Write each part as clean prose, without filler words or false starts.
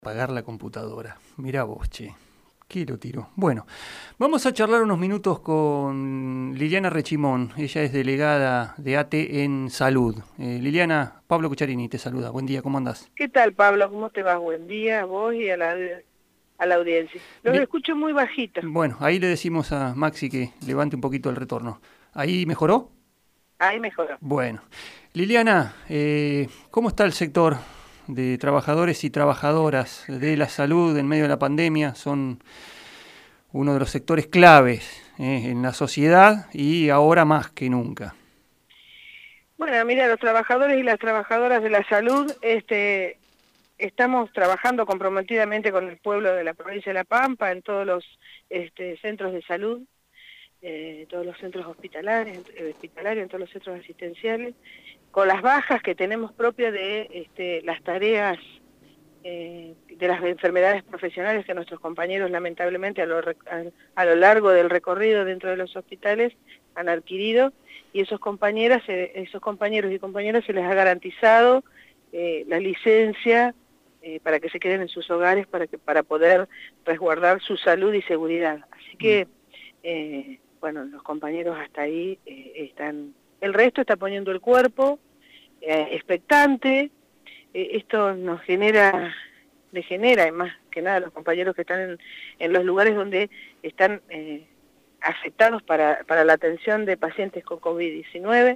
Apagar la computadora. Mirá vos, che. ¿Qué lo tiró? Bueno, vamos a charlar unos minutos con Liliana Rechimón. Ella es delegada de ATE en Salud. Liliana, Pablo Cucharini te saluda. Buen día, ¿cómo andás? ¿Qué tal, Pablo? ¿Cómo te vas? Buen día a vos y a la audiencia. Los Li- escucho muy bajitos. bueno, ahí le decimos a Maxi que levante un poquito el retorno. ¿Ahí mejoró? Ahí mejoró. Bueno. Liliana, ¿cómo está el sector de trabajadores y trabajadoras de la salud en medio de la pandemia? Son uno de los sectores claves en la sociedad y ahora más que nunca. Bueno, mira, los trabajadores y las trabajadoras de la salud, estamos trabajando comprometidamente con el pueblo de la provincia de La Pampa, en todos los centros de salud, todos los centros hospitalarios, en todos los centros asistenciales, con las bajas que tenemos propias de las tareas de las enfermedades profesionales que nuestros compañeros lamentablemente a lo largo del recorrido dentro de los hospitales han adquirido, y esos compañeros y compañeras se les ha garantizado la licencia para que se queden en sus hogares para poder resguardar su salud y seguridad. Así que, bueno, los compañeros hasta ahí están, el resto está poniendo el cuerpo, expectante. Esto le genera, y más que nada a los compañeros que están en los lugares donde están afectados para la atención de pacientes con COVID-19,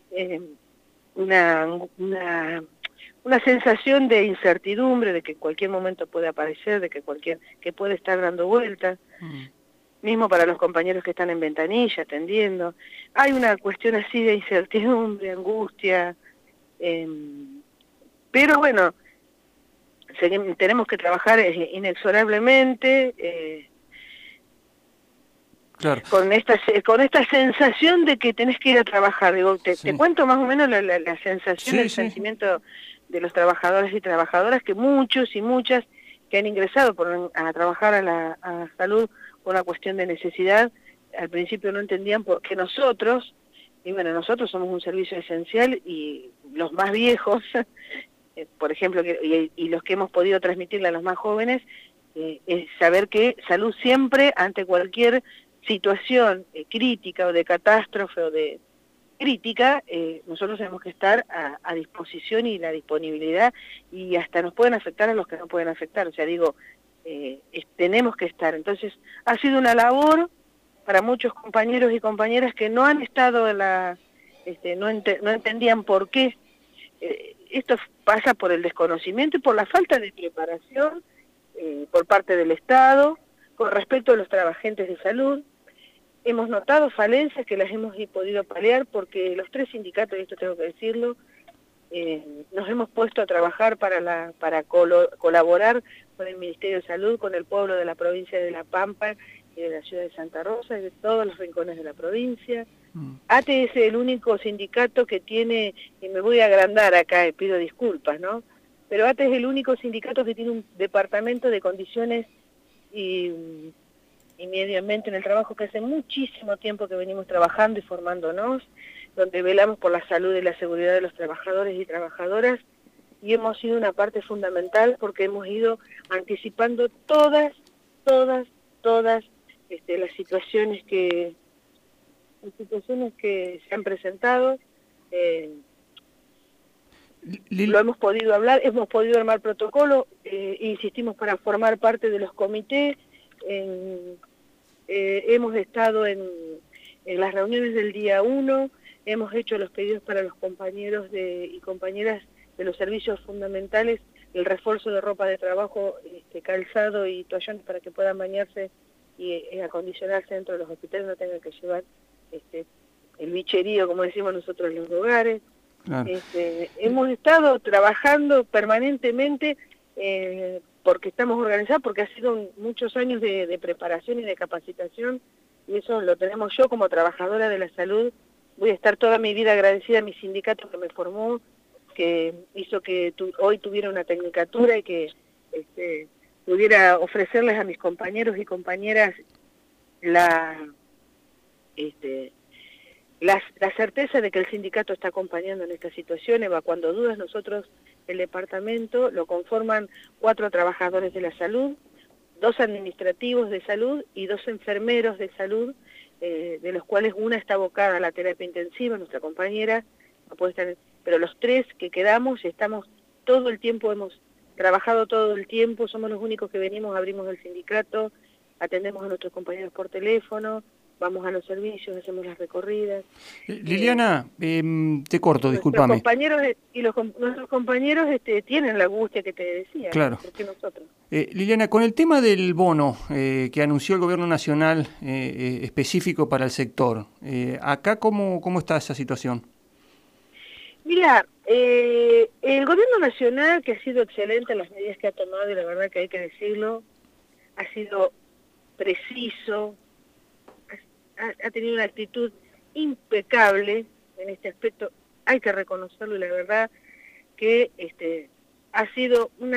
una, una, una sensación de incertidumbre, de que en cualquier momento puede aparecer, de que puede estar dando vueltas. Mismo para los compañeros que están en ventanilla atendiendo. Hay una cuestión así de incertidumbre, angustia, pero bueno, tenemos que trabajar inexorablemente Claro. con esta sensación de que tenés que ir a trabajar. Digo, te Sí. cuento más o menos la sensación, Sí, el sí. sentimiento de los trabajadores y trabajadoras, que muchos y muchas que han ingresado a trabajar a salud por una cuestión de necesidad, al principio no entendían por qué nosotros, y bueno, nosotros somos un servicio esencial, y los más viejos, por ejemplo, y los que hemos podido transmitirle a los más jóvenes, es saber que salud siempre, ante cualquier situación crítica o de catástrofe o de crítica, nosotros tenemos que estar a disposición, y la disponibilidad, y hasta nos pueden afectar a los que no pueden afectar. O sea, digo, tenemos que estar. Entonces, ha sido una labor para muchos compañeros y compañeras que no han estado en no entendían por qué. Esto pasa por el desconocimiento y por la falta de preparación por parte del Estado con respecto a los trabajadores de salud. Hemos notado falencias que las hemos podido paliar porque los tres sindicatos, y esto tengo que decirlo, nos hemos puesto a trabajar para colaborar con el Ministerio de Salud, con el pueblo de la provincia de La Pampa y de la ciudad de Santa Rosa y de todos los rincones de la provincia. ATE es el único sindicato que tiene, y me voy a agrandar acá y pido disculpas, ¿no? Pero ATE es el único sindicato que tiene un departamento de condiciones y medio ambiente en el trabajo, que hace muchísimo tiempo que venimos trabajando y formándonos, donde velamos por la salud y la seguridad de los trabajadores y trabajadoras, y hemos sido una parte fundamental porque hemos ido anticipando todas las situaciones que se han presentado. Lo hemos podido hablar, hemos podido armar protocolo, insistimos para formar parte de los comités, hemos estado en las reuniones del día 1, hemos hecho los pedidos para los compañeros y compañeras de los servicios fundamentales, el refuerzo de ropa de trabajo, calzado y toallones para que puedan bañarse y acondicionarse dentro de los hospitales, no tengan que llevar el bicherío, como decimos nosotros, en los hogares. Claro. Hemos estado trabajando permanentemente porque estamos organizados, porque ha sido muchos años de preparación y de capacitación, y eso lo tenemos yo como trabajadora de la salud. Voy a estar toda mi vida agradecida a mi sindicato que me formó, que hizo que hoy tuviera una tecnicatura y que pudiera ofrecerles a mis compañeros y compañeras la certeza de que el sindicato está acompañando en esta situación, evacuando dudas. Nosotros el departamento lo conforman 4 trabajadores de la salud, 2 administrativos de salud y 2 enfermeros de salud, de los cuales una está abocada a la terapia intensiva, nuestra compañera, no puede estar, pero los 3 que quedamos estamos todo el tiempo, hemos trabajado todo el tiempo, somos los únicos que venimos, abrimos el sindicato, atendemos a nuestros compañeros por teléfono, vamos a los servicios, hacemos las recorridas. Liliana, te corto, discúlpame. Nuestros compañeros tienen la angustia que te decía, claro. Porque nosotros. Liliana, con el tema del bono que anunció el gobierno nacional específico para el sector, acá ¿cómo está esa situación? Mira, el gobierno nacional, que ha sido excelente en las medidas que ha tomado, y la verdad que hay que decirlo, ha sido preciso, ha tenido una actitud impecable en este aspecto, hay que reconocerlo, y la verdad que ha sido un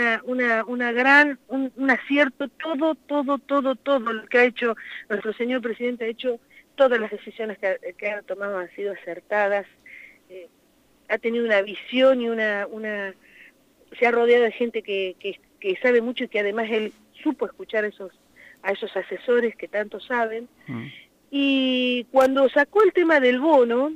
acierto, todo lo que ha hecho nuestro señor presidente, ha hecho todas las decisiones que ha tomado han sido acertadas, ha tenido una visión y se ha rodeado de gente que sabe mucho y que además él supo escuchar a esos asesores que tanto saben. Y cuando sacó el tema del bono,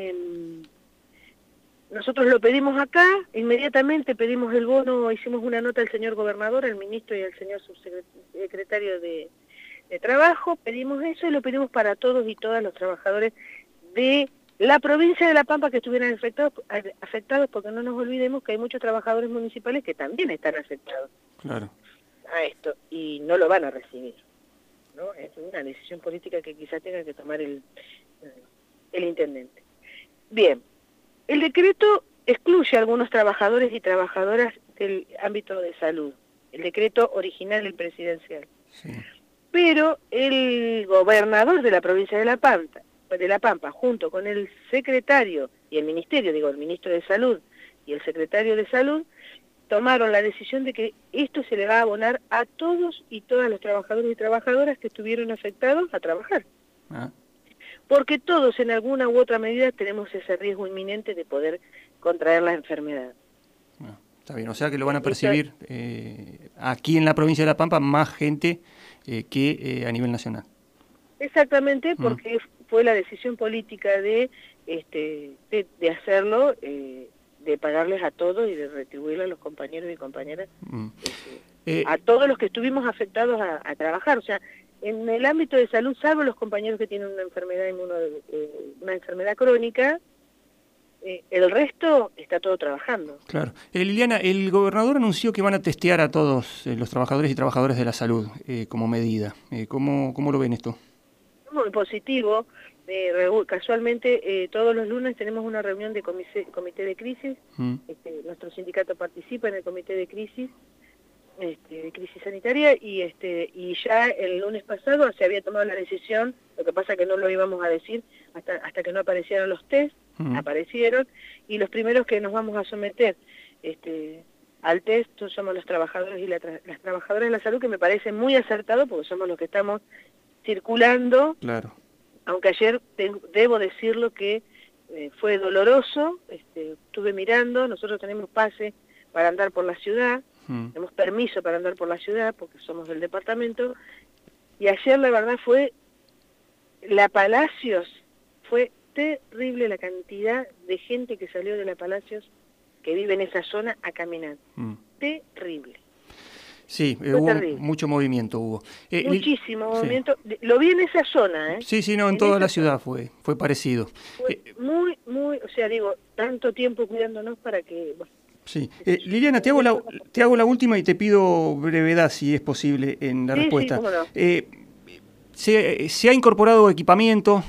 nosotros lo pedimos acá, inmediatamente pedimos el bono, hicimos una nota al señor gobernador, al ministro y al señor subsecretario de Trabajo, pedimos eso y lo pedimos para todos y todas los trabajadores de la provincia de La Pampa que estuvieran afectados, porque no nos olvidemos que hay muchos trabajadores municipales que también están afectados a esto y no lo van a recibir, ¿no? Es una decisión política que quizá tenga que tomar el intendente. Bien, el decreto excluye a algunos trabajadores y trabajadoras del ámbito de salud, el decreto original del presidencial. Sí. Pero el gobernador de la provincia de La Pampa, junto con el secretario y el ministerio, el ministro de Salud y el secretario de Salud, tomaron la decisión de que esto se le va a abonar a todos y todas los trabajadores y trabajadoras que estuvieron afectados a trabajar. Porque todos en alguna u otra medida tenemos ese riesgo inminente de poder contraer la enfermedad. Está bien, o sea que lo van a percibir aquí en la provincia de La Pampa más gente que a nivel nacional. Exactamente, porque fue la decisión política de hacerlo, de pagarles a todos y de retribuirle a los compañeros y compañeras, a todos los que estuvimos afectados a trabajar. O sea, en el ámbito de salud, salvo los compañeros que tienen una enfermedad crónica, el resto está todo trabajando. Claro. Liliana, el gobernador anunció que van a testear a todos los trabajadores y trabajadoras de la salud como medida. ¿Cómo lo ven esto? Muy positivo. Casualmente todos los lunes tenemos una reunión de comité de crisis. Nuestro sindicato participa en el comité de crisis sanitaria y ya el lunes pasado se había tomado la decisión, lo que pasa que no lo íbamos a decir hasta que no aparecieran los test. Aparecieron, y los primeros que nos vamos a someter al test somos los trabajadores y las trabajadoras de la salud, que me parece muy acertado porque somos los que estamos circulando. Claro. Aunque ayer debo decirlo que fue doloroso, estuve mirando, nosotros tenemos pase para andar por la ciudad, tenemos permiso para andar por la ciudad porque somos del departamento, y ayer la verdad la Palacios fue terrible la cantidad de gente que salió de la Palacios, que vive en esa zona, a caminar. Terrible. Sí, hubo mucho movimiento. Muchísimo movimiento. Sí. Lo vi en esa zona, ¿eh? Sí, en toda la ciudad fue parecido. Fue muy, o sea, tanto tiempo cuidándonos para que... Bueno, sí. Liliana, te hago la última y te pido brevedad, si es posible, en la respuesta. Sí, cómo no. Se ha incorporado equipamiento,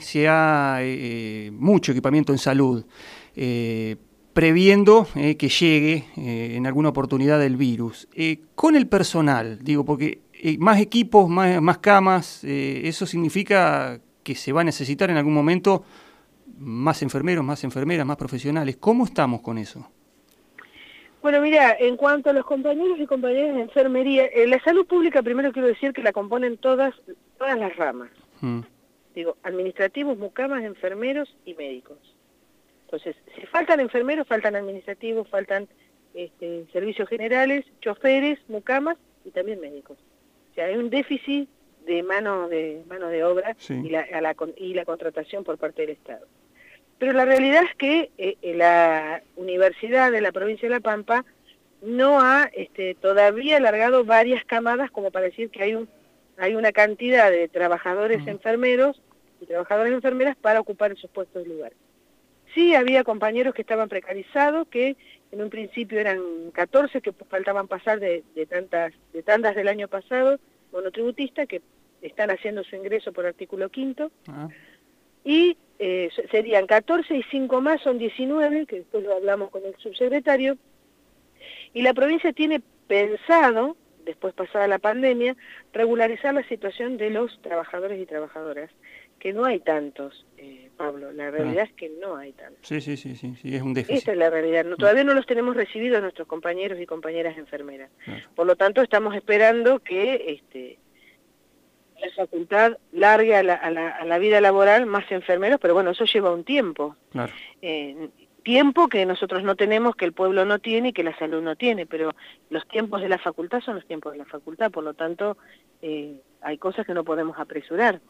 mucho equipamiento en salud, previendo que llegue en alguna oportunidad el virus. Con el personal, porque más equipos, más camas, eso significa que se va a necesitar en algún momento más enfermeros, más enfermeras, más profesionales. ¿Cómo estamos con eso? Bueno, mira, en cuanto a los compañeros y compañeras de enfermería, la salud pública, primero quiero decir que la componen todas las ramas. Administrativos, mucamas, enfermeros y médicos. Entonces, si faltan enfermeros, faltan administrativos, faltan servicios generales, choferes, mucamas y también médicos. O sea, hay un déficit de mano de obra Sí. y la contratación por parte del Estado. Pero la realidad es que la Universidad de la provincia de La Pampa no ha todavía alargado varias camadas como para decir que hay una cantidad de trabajadores enfermeros y trabajadoras enfermeras para ocupar esos puestos de lugar. Sí había compañeros que estaban precarizados, que en un principio eran 14 que faltaban pasar de tandas del año pasado, monotributistas, que están haciendo su ingreso por artículo 5º, y serían 14 y 5 más son 19, que después lo hablamos con el subsecretario, y la provincia tiene pensado, después pasada la pandemia, regularizar la situación de los trabajadores y trabajadoras, que no hay tantos, Pablo, la realidad es que no hay tantos. Sí, es un déficit. Esta es la realidad, todavía no los tenemos recibidos nuestros compañeros y compañeras enfermeras. Claro. Por lo tanto, estamos esperando que la facultad largue a la vida laboral más enfermeros, pero bueno, eso lleva un tiempo. Claro. Tiempo que nosotros no tenemos, que el pueblo no tiene y que la salud no tiene, pero los tiempos de la facultad son los tiempos de la facultad, por lo tanto hay cosas que no podemos apresurar.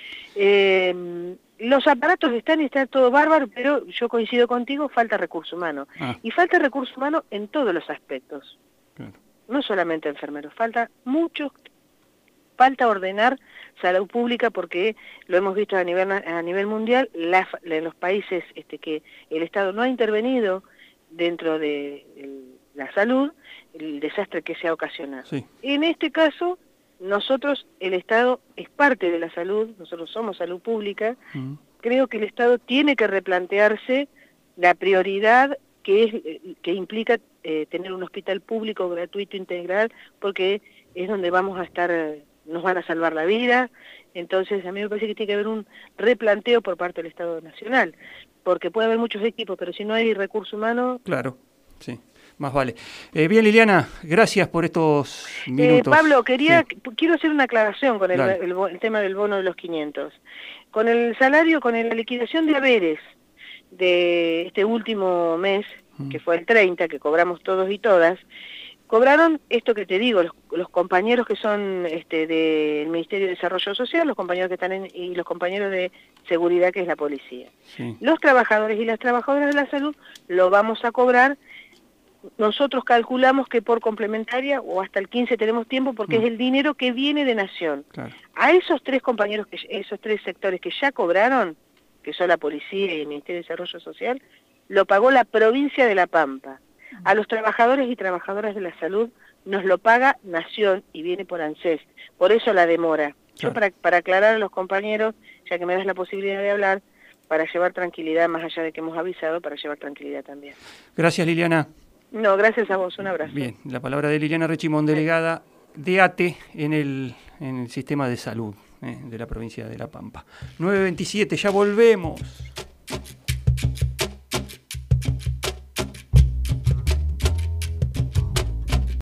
Los aparatos están y está todo bárbaro, pero yo coincido contigo, falta recurso humano. Y falta recurso humano en todos los aspectos. Claro. No solamente enfermeros, falta ordenar salud pública porque lo hemos visto a nivel mundial, en los países que el Estado no ha intervenido dentro de la salud, el desastre que se ha ocasionado. Sí. En este caso, nosotros, el Estado es parte de la salud, nosotros somos salud pública, creo que el Estado tiene que replantearse la prioridad que implica tener un hospital público, gratuito, integral, porque es donde vamos a estar, nos van a salvar la vida. Entonces a mí me parece que tiene que haber un replanteo por parte del Estado Nacional, porque puede haber muchos equipos, pero si no hay recurso humano... Claro, sí. Más vale. Bien, Liliana, gracias por estos minutos. Pablo, quiero hacer una aclaración con el tema del bono de los 500. Con el salario, con la liquidación de haberes de este último mes, que fue el 30, que cobramos todos y todas, cobraron esto que te digo, los compañeros que son del Ministerio de Desarrollo Social, los compañeros que están y los compañeros de seguridad, que es la policía. Sí. Los trabajadores y las trabajadoras de la salud lo vamos a cobrar. Nosotros calculamos que por complementaria o hasta el 15 tenemos tiempo porque es el dinero que viene de Nación. Claro. A esos tres compañeros, esos tres sectores que ya cobraron, que son la policía y el Ministerio de Desarrollo Social, lo pagó la provincia de La Pampa. A los trabajadores y trabajadoras de la salud nos lo paga Nación y viene por ANSES. Por eso la demora. Claro. Yo para aclarar a los compañeros, ya que me das la posibilidad de hablar, para llevar tranquilidad, más allá de que hemos avisado, para llevar tranquilidad también. Gracias, Liliana. No, gracias a vos, un abrazo. Bien, la palabra de Liliana Rechimón, delegada de ATE en el sistema de salud de la provincia de La Pampa. 9:27, ya volvemos.